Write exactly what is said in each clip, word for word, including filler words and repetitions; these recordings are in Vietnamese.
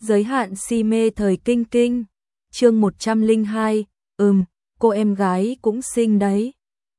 Giới hạn si mê thời kinh kinh. Chương một trăm lẻ hai. Ừm, cô em gái cũng xinh đấy.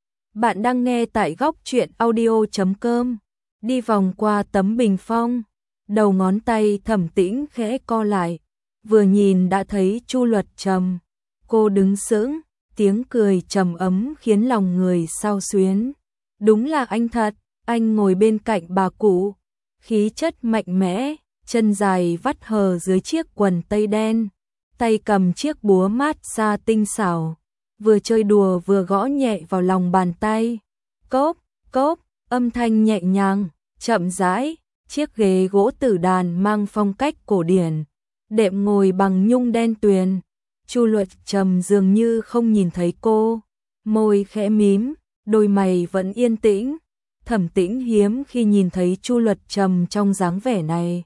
Bạn đang nghe tại góc truyện audio chấm com. Đi vòng qua tấm bình phong, đầu ngón tay Thẩm Tĩnh khẽ co lại, vừa nhìn đã thấy Chu Luật Trầm. Cô đứng sững, tiếng cười trầm ấm khiến lòng người xao xuyến. Đúng là anh thật. Anh ngồi bên cạnh bà cụ, khí chất mạnh mẽ, chân dài vắt hờ dưới chiếc quần tây đen, tay cầm chiếc búa mát xa tinh xảo, vừa chơi đùa vừa gõ nhẹ vào lòng bàn tay. Cốp, cốp, âm thanh nhẹ nhàng, chậm rãi, chiếc ghế gỗ tử đàn mang phong cách cổ điển, đệm ngồi bằng nhung đen tuyền. Chu Luật Trầm dường như không nhìn thấy cô, môi khẽ mím, đôi mày vẫn yên tĩnh. Thẩm Tĩnh hiếm khi nhìn thấy Chu Luật Trầm trong dáng vẻ này.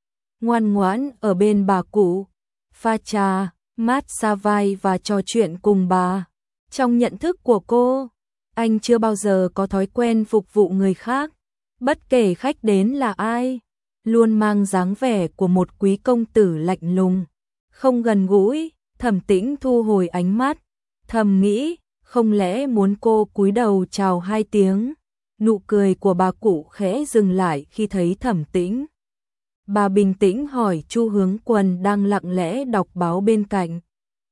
Ngoan ngoãn ở bên bà cụ, pha trà, mát xa vai và trò chuyện cùng bà. Trong nhận thức của cô, anh chưa bao giờ có thói quen phục vụ người khác, bất kể khách đến là ai, luôn mang dáng vẻ của một quý công tử lạnh lùng, không gần gũi. Thẩm Tĩnh thu hồi ánh mắt, thầm nghĩ, không lẽ muốn cô cúi đầu chào hai tiếng. Nụ cười của bà cụ khẽ dừng lại khi thấy Thẩm Tĩnh. Bà bình tĩnh hỏi Chu Hướng Quân đang lặng lẽ đọc báo bên cạnh.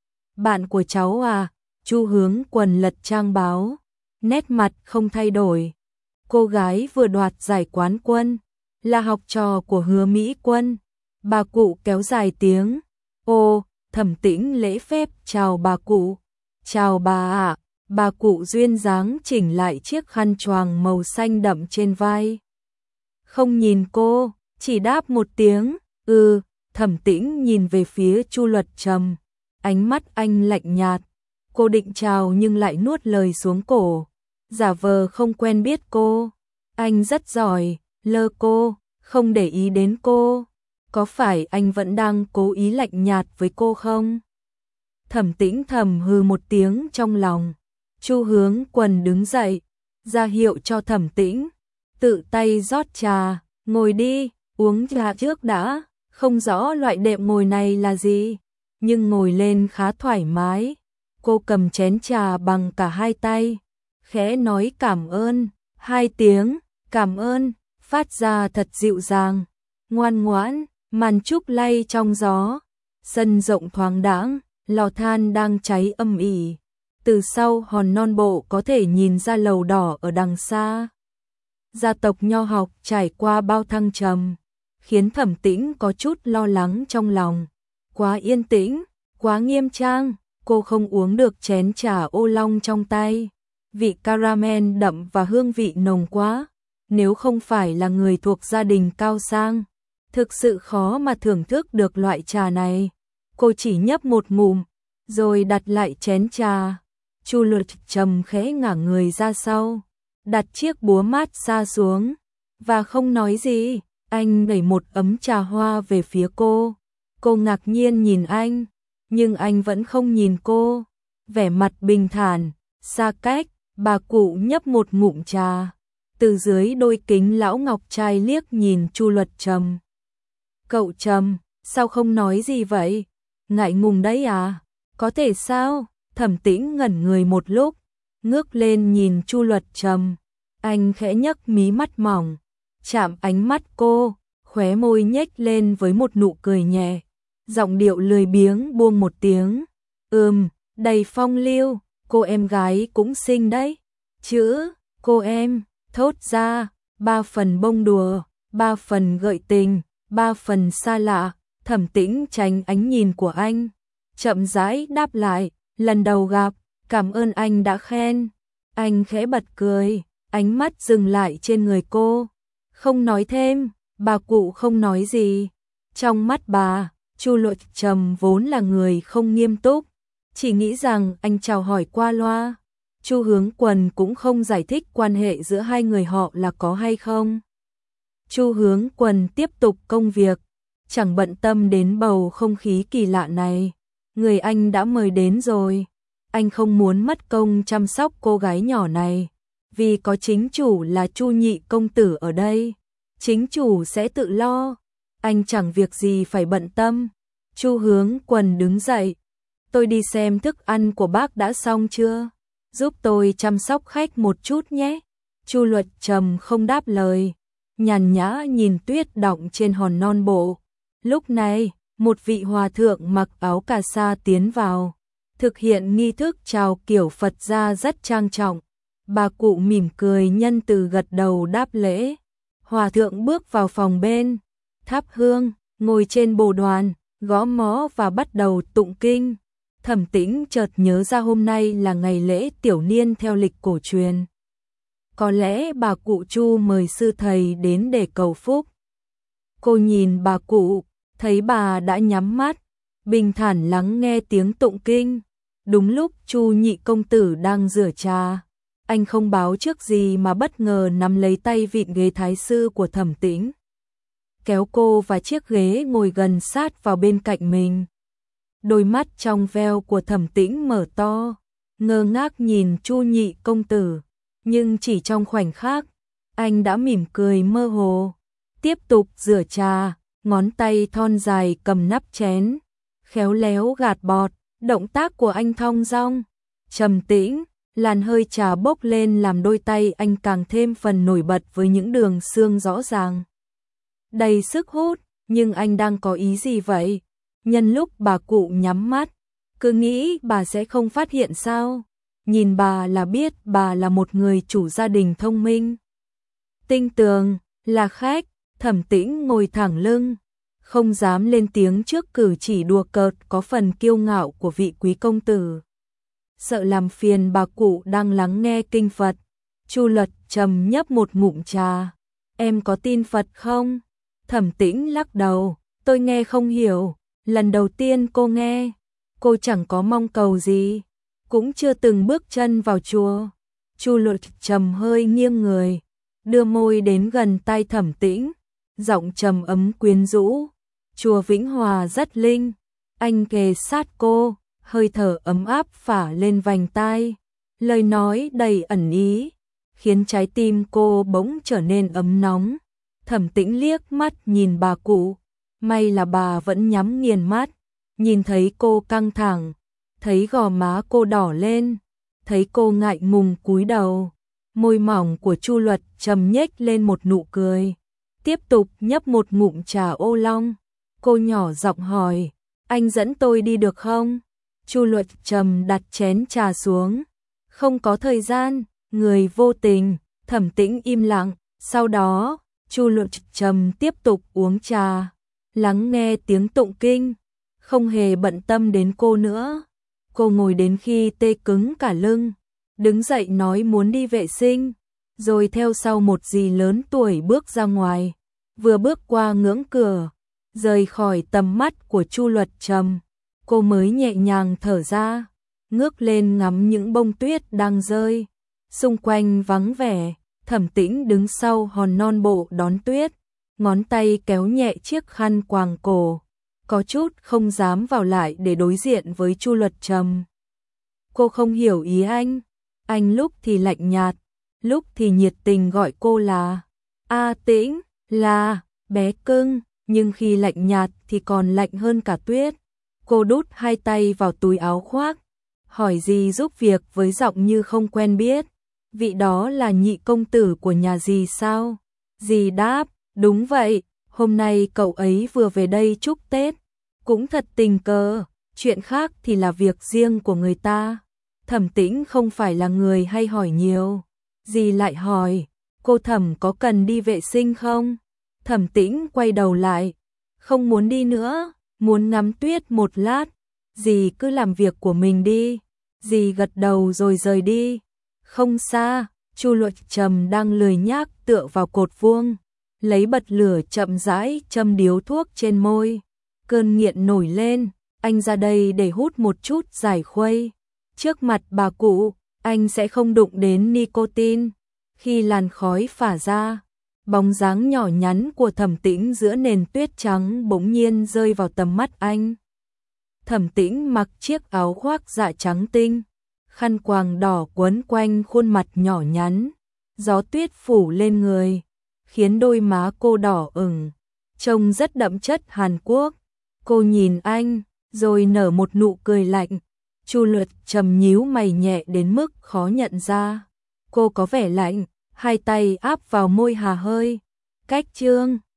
Bạn của cháu à? Chu Hướng Quân lật trang báo, nét mặt không thay đổi. Cô gái vừa đoạt giải quán quân, là học trò của Hứa Mỹ Quân. Bà cụ kéo dài tiếng. Ô, Thẩm Tĩnh lễ phép chào bà cụ. Chào bà ạ. Bà cụ duyên dáng chỉnh lại chiếc khăn choàng màu xanh đậm trên vai. Không nhìn cô, chỉ đáp một tiếng, ừ. Thẩm Tĩnh nhìn về phía Chu Luật Trầm, ánh mắt anh lạnh nhạt. Cô định chào nhưng lại nuốt lời xuống cổ, giả vờ không quen biết cô. Anh rất giỏi, lơ cô, không để ý đến cô. Có phải anh vẫn đang cố ý lạnh nhạt với cô không? Thẩm Tĩnh thầm hừ một tiếng trong lòng. Chu Hướng Quân đứng dậy, ra hiệu cho Thẩm Tĩnh, tự tay rót trà, ngồi đi, uống trà trước đã. Không rõ loại đệm ngồi này là gì, nhưng ngồi lên khá thoải mái. Cô cầm chén trà bằng cả hai tay, khẽ nói cảm ơn, hai tiếng, cảm ơn, phát ra thật dịu dàng, ngoan ngoãn. Màn trúc lay trong gió, sân rộng thoáng đãng, lò than đang cháy âm ỉ. Từ sau hòn non bộ có thể nhìn ra lầu đỏ ở đằng xa. Gia tộc nho học trải qua bao thăng trầm, khiến Thẩm Tĩnh có chút lo lắng trong lòng. Quá yên tĩnh, quá nghiêm trang, cô không uống được chén trà ô long trong tay. Vị caramel đậm và hương vị nồng quá. Nếu không phải là người thuộc gia đình cao sang, thực sự khó mà thưởng thức được loại trà này. Cô chỉ nhấp một ngụm, rồi đặt lại chén trà. Chu Luật Trầm khẽ ngả người ra sau, đặt chiếc búa mát xa xuống, và không nói gì. Anh đẩy một ấm trà hoa về phía cô. Cô ngạc nhiên nhìn anh, nhưng anh vẫn không nhìn cô. Vẻ mặt bình thản, xa cách. Bà cụ nhấp một ngụm trà, từ dưới đôi kính lão ngọc trai liếc nhìn Chu Luật Trầm. Cậu Trầm, sao không nói gì vậy? Ngại ngùng đấy à? Có thể sao? Thẩm Tĩnh ngẩn người một lúc, ngước lên nhìn Chu Luật Trầm. Anh khẽ nhấc mí mắt mỏng, chạm ánh mắt cô, khóe môi nhếch lên với một nụ cười nhẹ, giọng điệu lười biếng buông một tiếng. Ừm, đầy phong lưu, cô em gái cũng xinh đấy. Chữ, cô em, thốt ra, ba phần bông đùa, ba phần gợi tình, ba phần xa lạ. Thẩm Tĩnh tránh ánh nhìn của anh, chậm rãi đáp lại, lần đầu gặp, cảm ơn anh đã khen. Anh khẽ bật cười, ánh mắt dừng lại trên người cô, không nói thêm. Bà cụ không nói gì. Trong mắt bà, Chu Luật Trầm vốn là người không nghiêm túc, chỉ nghĩ rằng anh chào hỏi qua loa. Chu Hướng Quân cũng không giải thích quan hệ giữa hai người họ là có hay không. Chu Hướng Quân tiếp tục công việc, chẳng bận tâm đến bầu không khí kỳ lạ này. Người anh đã mời đến rồi, anh không muốn mất công chăm sóc cô gái nhỏ này, vì có chính chủ là Chu nhị công tử ở đây, chính chủ sẽ tự lo. anh chẳng việc gì phải bận tâm. Chu Hướng Quần đứng dậy. Tôi đi xem thức ăn của bác đã xong chưa? Giúp tôi chăm sóc khách một chút nhé. Chu Luật Trầm không đáp lời, nhàn nhã nhìn tuyết đọng trên hòn non bộ. Lúc này, một vị hòa thượng mặc áo cà sa tiến vào, thực hiện nghi thức chào kiểu Phật gia rất trang trọng. Bà cụ mỉm cười nhân từ gật đầu đáp lễ. Hòa thượng bước vào phòng bên, thắp hương, ngồi trên bồ đoàn, gõ mõ và bắt đầu tụng kinh. Thẩm Tĩnh chợt nhớ ra hôm nay là ngày lễ tiểu niên theo lịch cổ truyền. Có lẽ bà cụ Chu mời sư thầy đến để cầu phúc. Cô nhìn bà cụ, thấy bà đã nhắm mắt, bình thản lắng nghe tiếng tụng kinh. Đúng lúc Chu nhị công tử đang rửa trà, anh không báo trước gì mà bất ngờ nắm lấy tay vịn ghế thái sư của Thẩm Tĩnh, kéo cô và chiếc ghế ngồi gần sát vào bên cạnh mình. Đôi mắt trong veo của Thẩm Tĩnh mở to, ngơ ngác nhìn Chu nhị công tử, nhưng chỉ trong khoảnh khắc, anh đã mỉm cười mơ hồ, tiếp tục rửa trà, ngón tay thon dài cầm nắp chén, khéo léo gạt bọt, động tác của anh thong dong, trầm tĩnh, làn hơi trà bốc lên làm đôi tay anh càng thêm phần nổi bật với những đường xương rõ ràng, đầy sức hút. Nhưng anh đang có ý gì vậy? Nhân lúc bà cụ nhắm mắt, cứ nghĩ bà sẽ không phát hiện sao? Nhìn bà là biết bà là một người chủ gia đình thông minh, tinh tường, là khách. Thẩm Tĩnh ngồi thẳng lưng, không dám lên tiếng trước cử chỉ đùa cợt có phần kiêu ngạo của vị quý công tử. Sợ làm phiền bà cụ đang lắng nghe kinh Phật, Chu Luật Trầm nhấp một ngụm trà. Em có tin Phật không? Thẩm Tĩnh lắc đầu, tôi nghe không hiểu, lần đầu tiên cô nghe. Cô chẳng có mong cầu gì, cũng chưa từng bước chân vào chùa. Chu Luật Trầm hơi nghiêng người, đưa môi đến gần tai Thẩm Tĩnh, giọng trầm ấm quyến rũ. Chùa Vĩnh Hòa rất linh. Anh kề sát cô, hơi thở ấm áp phả lên vành tai, lời nói đầy ẩn ý, khiến trái tim cô bỗng trở nên ấm nóng. Thẩm Tĩnh liếc mắt nhìn bà cụ, may là bà vẫn nhắm nghiền mắt, nhìn thấy cô căng thẳng, thấy gò má cô đỏ lên, thấy cô ngại ngùng cúi đầu, môi mỏng của Chu Luật Trầm nhếch lên một nụ cười, tiếp tục nhấp một ngụm trà ô long. Cô nhỏ giọng hỏi, anh dẫn tôi đi được không? Chu Luật Trầm đặt chén trà xuống, không có thời gian, người vô tình. Thẩm Tĩnh im lặng, sau đó Chu Luật Trầm tiếp tục uống trà, lắng nghe tiếng tụng kinh, không hề bận tâm đến cô nữa. Cô ngồi đến khi tê cứng cả lưng, đứng dậy nói muốn đi vệ sinh, rồi theo sau một dì lớn tuổi bước ra ngoài. Vừa bước qua ngưỡng cửa, rời khỏi tầm mắt của Chu Luật Trầm, cô mới nhẹ nhàng thở ra, ngước lên ngắm những bông tuyết đang rơi. Xung quanh vắng vẻ, Thẩm Tĩnh đứng sau hòn non bộ đón tuyết, ngón tay kéo nhẹ chiếc khăn quàng cổ, có chút không dám vào lại để đối diện với Chu Luật Trầm. Cô không hiểu ý anh, anh lúc thì lạnh nhạt, lúc thì nhiệt tình gọi cô là A Tĩnh, là bé cưng, nhưng khi lạnh nhạt thì còn lạnh hơn cả tuyết. Cô đút hai tay vào túi áo khoác, hỏi dì giúp việc với giọng như không quen biết. Vị đó là nhị công tử của nhà dì sao? Dì đáp, đúng vậy, hôm nay cậu ấy vừa về đây chúc Tết. Cũng thật tình cờ, chuyện khác thì là việc riêng của người ta. Thẩm Tĩnh không phải là người hay hỏi nhiều. Dì lại hỏi, cô Thẩm có cần đi vệ sinh không? Thẩm Tĩnh quay đầu lại, không muốn đi nữa, muốn ngắm tuyết một lát. Dì cứ làm việc của mình đi. Dì gật đầu rồi rời đi. Không xa, Chu Luật Trầm đang lười nhác tựa vào cột vuông, lấy bật lửa chậm rãi châm điếu thuốc trên môi. Cơn nghiện nổi lên, anh ra đây để hút một chút giải khuây. Trước mặt bà cụ, anh sẽ không đụng đến nicotine. Khi làn khói phả ra, bóng dáng nhỏ nhắn của Thẩm Tĩnh giữa nền tuyết trắng bỗng nhiên rơi vào tầm mắt anh. Thẩm Tĩnh mặc chiếc áo khoác dạ trắng tinh, khăn quàng đỏ quấn quanh khuôn mặt nhỏ nhắn, gió tuyết phủ lên người, khiến đôi má cô đỏ ửng, trông rất đậm chất Hàn Quốc. Cô nhìn anh, rồi nở một nụ cười lạnh. Chu Lượt trầm nhíu mày nhẹ đến mức khó nhận ra. Cô có vẻ lạnh, hai tay áp vào môi Hà Hơi. Cách Trương